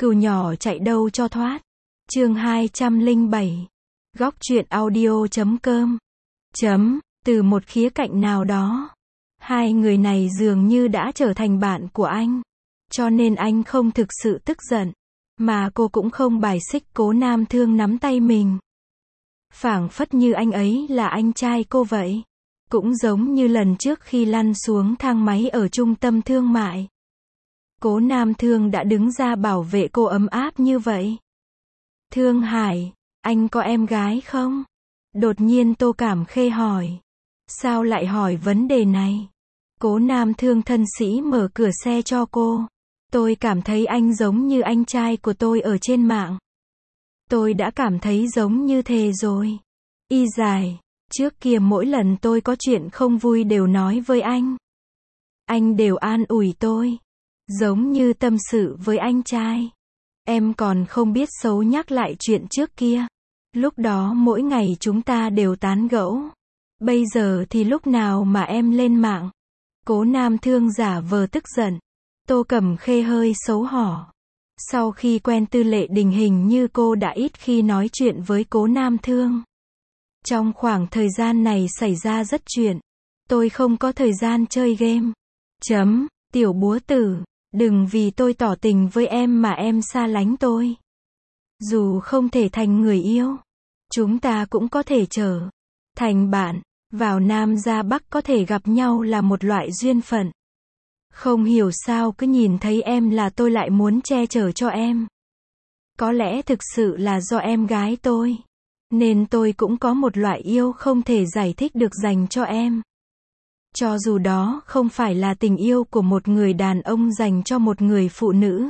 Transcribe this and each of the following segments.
Cừu nhỏ chạy đâu cho thoát. Chương 207. Góc truyện audio.com. Từ một khía cạnh nào đó, hai người này dường như đã trở thành bạn của anh. Cho nên anh không thực sự tức giận, mà cô cũng không bài xích Cố Nam Thương nắm tay mình. Phảng phất như anh ấy là anh trai cô vậy. Cũng giống như lần trước khi lăn xuống thang máy ở trung tâm thương mại. Cố Nam Thương đã đứng ra bảo vệ cô ấm áp như vậy. Thương Hải, anh có em gái không? Đột nhiên Tô Cảm Khê hỏi. Sao lại hỏi vấn đề này? Cố Nam Thương thân sĩ mở cửa xe cho cô. Tôi cảm thấy anh giống như anh trai của tôi ở trên mạng. Tôi đã cảm thấy giống như thế rồi. Y dài, trước kia mỗi lần tôi có chuyện không vui đều nói với anh. Anh đều an ủi tôi. Giống như tâm sự với anh trai. Em còn không biết xấu nhắc lại chuyện trước kia. Lúc đó mỗi ngày chúng ta đều tán gẫu. Bây giờ thì lúc nào mà em lên mạng. Cố Nam Thương giả vờ tức giận. Tô Cẩm Khê hơi xấu hổ. Sau khi quen Tư Lệ Đình hình như cô đã ít khi nói chuyện với Cố Nam Thương. Trong khoảng thời gian này xảy ra rất chuyện. Tôi không có thời gian chơi game. Tiểu búa tử, đừng vì tôi tỏ tình với em mà em xa lánh tôi. Dù không thể thành người yêu, chúng ta cũng có thể trở thành bạn. Vào Nam ra Bắc có thể gặp nhau là một loại duyên phận. Không hiểu sao cứ nhìn thấy em là tôi lại muốn che chở cho em. Có lẽ thực sự là do em gái tôi, nên tôi cũng có một loại yêu không thể giải thích được dành cho em. Cho dù đó không phải là tình yêu của một người đàn ông dành cho một người phụ nữ.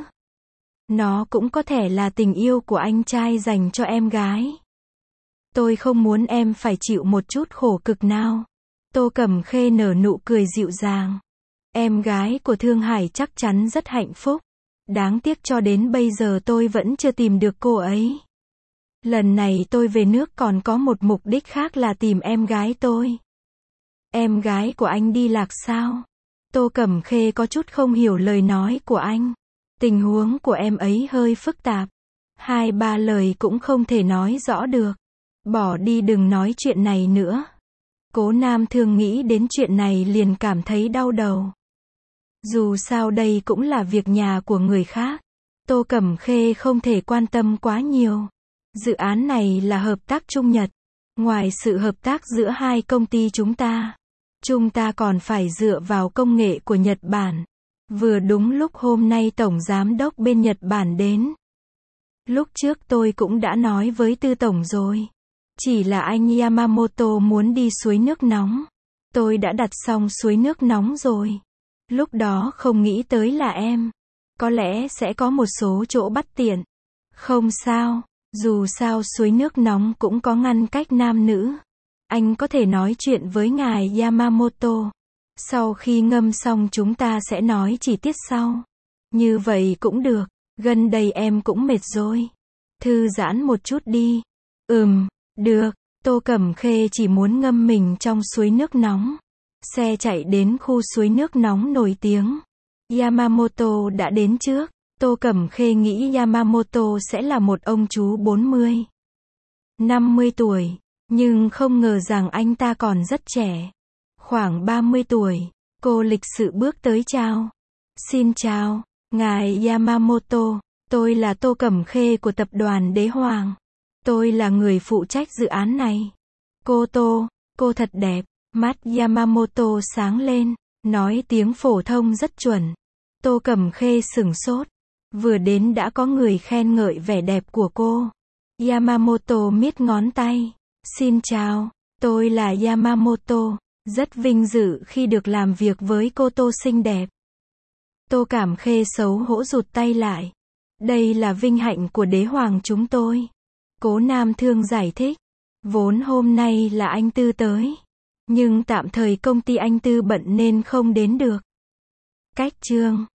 Nó cũng có thể là tình yêu của anh trai dành cho em gái. Tôi không muốn em phải chịu một chút khổ cực nào. Tô Cẩm Khê nở nụ cười dịu dàng. Em gái của Thương Hải chắc chắn rất hạnh phúc. Đáng tiếc cho đến bây giờ tôi vẫn chưa tìm được cô ấy. Lần này tôi về nước còn có một mục đích khác là tìm em gái tôi. Em gái của anh đi lạc sao? Tô Cẩm Khê có chút không hiểu lời nói của anh. Tình huống của em ấy hơi phức tạp. 2-3 lời cũng không thể nói rõ được. Bỏ đi đừng nói chuyện này nữa. Cố Nam Thương nghĩ đến chuyện này liền cảm thấy đau đầu. Dù sao đây cũng là việc nhà của người khác. Tô Cẩm Khê không thể quan tâm quá nhiều. Dự án này là hợp tác Trung Nhật. Ngoài sự hợp tác giữa hai công ty chúng ta còn phải dựa vào công nghệ của Nhật Bản. Vừa đúng lúc hôm nay Tổng Giám đốc bên Nhật Bản đến. Lúc trước tôi cũng đã nói với Tư Tổng rồi. Chỉ là anh Yamamoto muốn đi suối nước nóng. Tôi đã đặt xong suối nước nóng rồi. Lúc đó không nghĩ tới là em. Có lẽ sẽ có một số chỗ bắt tiện. Không sao, dù sao suối nước nóng cũng có ngăn cách nam nữ. Anh có thể nói chuyện với ngài Yamamoto. Sau khi ngâm xong chúng ta sẽ nói chi tiết sau. Như vậy cũng được. Gần đây em cũng mệt rồi. Thư giãn một chút đi. Được. Tô Cẩm Khê chỉ muốn ngâm mình trong suối nước nóng. Xe chạy đến khu suối nước nóng nổi tiếng. Yamamoto đã đến trước. Tô Cẩm Khê nghĩ Yamamoto sẽ là một ông chú 40-50 tuổi. Nhưng không ngờ rằng anh ta còn rất trẻ. Khoảng 30 tuổi. Cô lịch sự bước tới chào. Xin chào, ngài Yamamoto. Tôi là Tô Cẩm Khê của tập đoàn Đế Hoàng. Tôi là người phụ trách dự án này. Cô Tô, cô thật đẹp. Mắt Yamamoto sáng lên, nói tiếng phổ thông rất chuẩn. Tô Cẩm Khê sửng sốt. Vừa đến đã có người khen ngợi vẻ đẹp của cô. Yamamoto miết ngón tay. Xin chào, tôi là Yamamoto. Rất vinh dự khi được làm việc với cô Tô xinh đẹp. Tô Cảm Khê xấu hổ rụt tay lại. Đây là vinh hạnh của Đế Hoàng chúng tôi. Cố Nam Thương giải thích. Vốn hôm nay là anh Tư tới. Nhưng tạm thời công ty anh Tư bận nên không đến được. Cách chương